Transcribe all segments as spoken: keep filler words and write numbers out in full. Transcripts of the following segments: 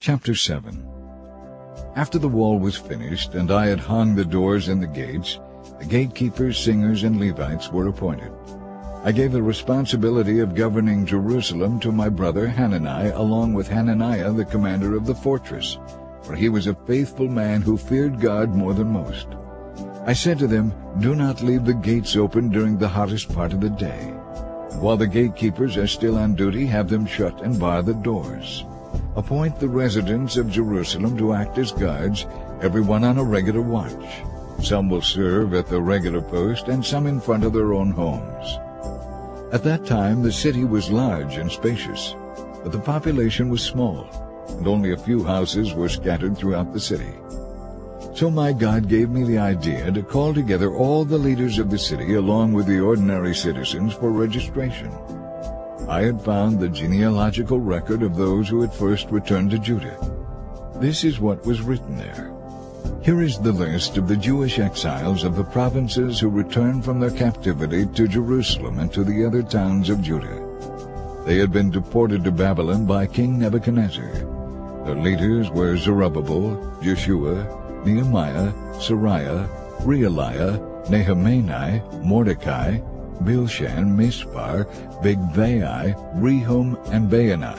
Chapter seven. After the wall was finished, and I had hung the doors and the gates, the gatekeepers, singers, and Levites were appointed. I gave the responsibility of governing Jerusalem to my brother Hanani, along with Hananiah, the commander of the fortress, for he was a faithful man who feared God more than most. I said to them, "Do not leave the gates open during the hottest part of the day. And while the gatekeepers are still on duty, have them shut and bar the doors. Appoint the residents of Jerusalem to act as guards, everyone on a regular watch. Some will serve at the regular post, and some in front of their own homes." At that time the city was large and spacious, but the population was small, and only a few houses were scattered throughout the city. So my God gave me the idea to call together all the leaders of the city along with the ordinary citizens for registration. I had found the genealogical record of those who had first returned to Judah. This is what was written there. Here is the list of the Jewish exiles of the provinces who returned from their captivity to Jerusalem and to the other towns of Judah. They had been deported to Babylon by King Nebuchadnezzar. Their leaders were Zerubbabel, Jeshua, Nehemiah, Sariah, Realiah, Nehemani, Mordecai, Bilshan, Mispar, Bigvai, Rehum, and Baanah.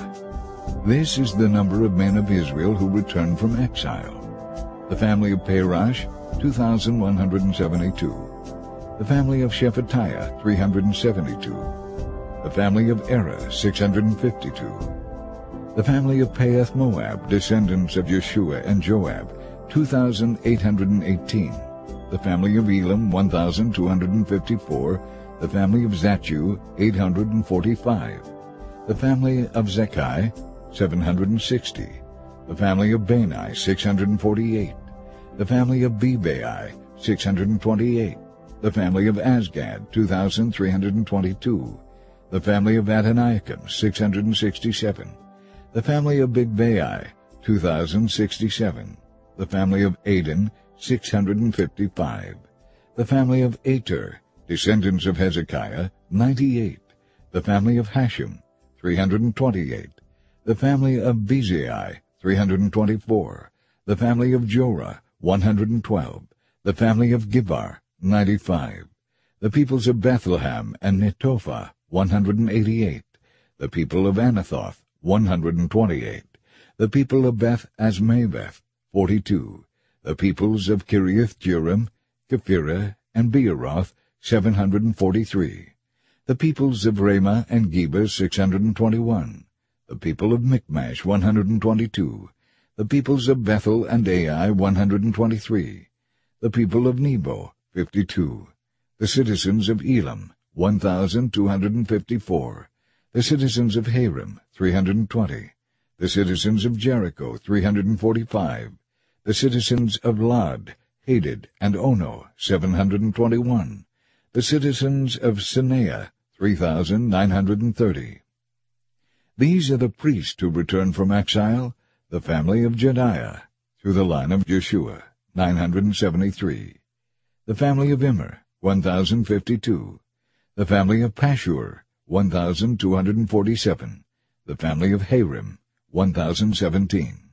This is the number of men of Israel who returned from exile. The family of Parosh, two thousand one hundred seventy-two. The family of Shephatiah, three hundred seventy-two. The family of Erah, six hundred fifty-two. The family of Pahath Moab, descendants of Yeshua and Joab, two thousand eight hundred eighteen. The family of Elam, one thousand two hundred fifty-four. The family of Zatchu, eight hundred forty-five. The family of Zekai, seven hundred sixty. The family of Bani, six hundred forty-eight. The family of Bebai, six hundred twenty-eight. The family of Azgad, two thousand three hundred twenty-two. The family of Adoniakim, six hundred sixty-seven. The family of Bigvai, two thousand sixty-seven. The family of Adin, six hundred fifty-five. The family of Ater, descendants of Hezekiah, ninety-eight. The family of Hashem, three hundred twenty-eight. The family of Bezai, three hundred twenty-four. The family of Jorah, one hundred twelve. The family of Gibar, ninety-five. The peoples of Bethlehem and Netophah, one hundred eighty-eight. The people of Anathoth, one hundred twenty-eight. The people of Beth Azmaveth, forty-two. The peoples of Kiriath-Jearim, Kephirah, and Beeroth, seven hundred forty-three. The peoples of Ramah and Geba, six hundred twenty-one. The people of Michmash, one hundred twenty-two. The peoples of Bethel and Ai, one hundred twenty-three. The people of Nebo, fifty-two. The citizens of Elam, one thousand two hundred fifty-four. The citizens of Harim, three hundred twenty. The citizens of Jericho, three hundred forty-five. The citizens of Lod, Hadid, and Ono, seven hundred twenty-one. The citizens of Sineah, three thousand nine hundred thirty. These are the priests who returned from exile, the family of Jediah, through the line of Jeshua, nine hundred seventy-three. The family of Immer, one thousand fifty-two. The family of Pashur, one thousand two hundred forty-seven. The family of Harim, one thousand seventeen.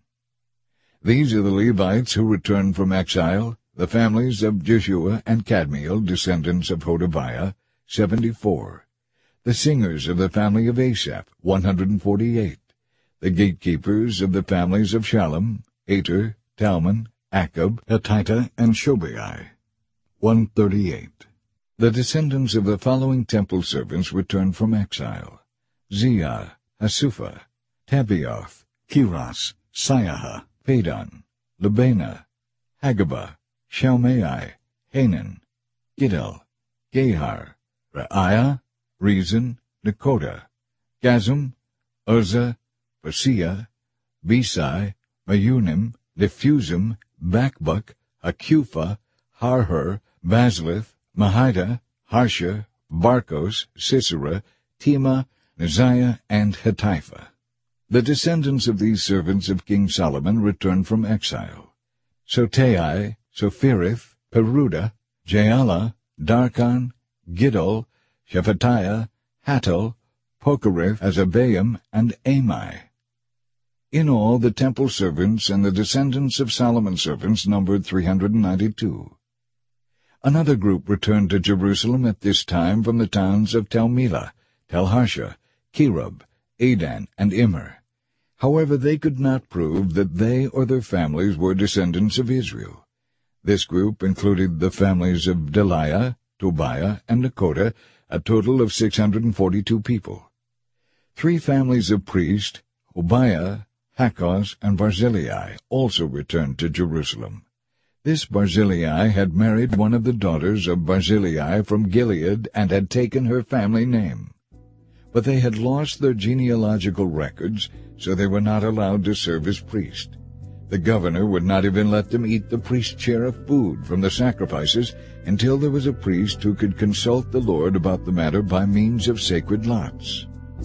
These are the Levites who returned from exile, the families of Jeshua and Kadmiel, descendants of Hodaviah, seventy-four. The singers of the family of Asaph, one hundred forty-eight. The gatekeepers of the families of Shallum, Ater, Talmon, Akub, Hatita, and Shobai, one hundred thirty-eight. The descendants of the following temple servants returned from exile: Ziah, Hasupha, Tabioth, Kiras, Siaha, Padon, Lebana, Hagabah, Shalmai, Hanan, Giddel, Gehar, Reiah, Rezin, Nekoda, Gazum, Uzzah, Paseah, Besai, Meunim, Nephuzim, Bakbuk, Hakupha, Harhur, Baslith, Mahida, Harsha, Barkos, Sisera, Tema, Neziah, and Hatipha. The descendants of these servants of King Solomon returned from exile: Sotai, Sophirith, Peruda, Jaala, Darkon, Giddel, Shephatiah, Hattil, Pokereth, Azabaim, and Amai. In all, the temple servants and the descendants of Solomon's servants numbered three hundred ninety-two. Another group returned to Jerusalem at this time from the towns of Tel Melah, Tel Harsha, Kerub, Adan, and Immer. However, they could not prove that they or their families were descendants of Israel. This group included the families of Deliah, Tobiah, and Nekoda, a total of six hundred forty-two people. Three families of priests, Hobaiah, Hakkoz, and Barzillai, also returned to Jerusalem. This Barzillai had married one of the daughters of Barzillai from Gilead and had taken her family name. But they had lost their genealogical records, so they were not allowed to serve as priests. The governor would not even let them eat the priest's share of food from the sacrifices until there was a priest who could consult the Lord about the matter by means of sacred lots.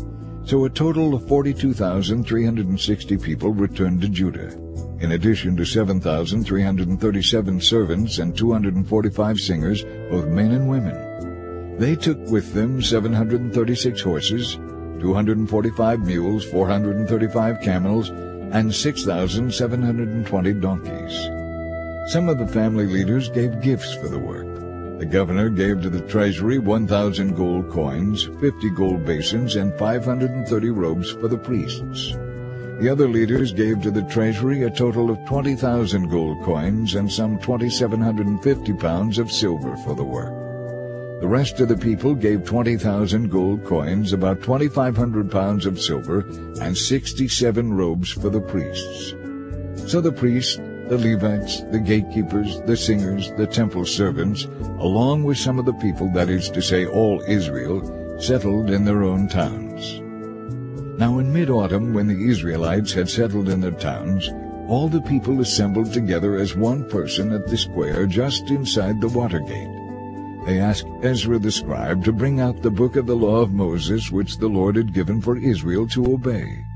So a total of forty-two thousand three hundred sixty people returned to Judah, in addition to seven thousand three hundred thirty-seven servants and two hundred forty-five singers, both men and women. They took with them seven hundred thirty-six horses, two hundred forty-five mules, four hundred thirty-five camels, and six thousand seven hundred twenty donkeys. Some of the family leaders gave gifts for the work. The governor gave to the treasury one thousand gold coins, fifty gold basins, and five hundred thirty robes for the priests. The other leaders gave to the treasury a total of twenty thousand gold coins and some two thousand seven hundred fifty pounds of silver for the work. The rest of the people gave twenty thousand gold coins, about twenty-five hundred pounds of silver, and sixty-seven robes for the priests. So the priests, the Levites, the gatekeepers, the singers, the temple servants, along with some of the people, that is to say all Israel, settled in their own towns. Now in mid-autumn, when the Israelites had settled in their towns, all the people assembled together as one person at the square just inside the water gate. They asked Ezra the scribe to bring out the book of the law of Moses which the Lord had given for Israel to obey.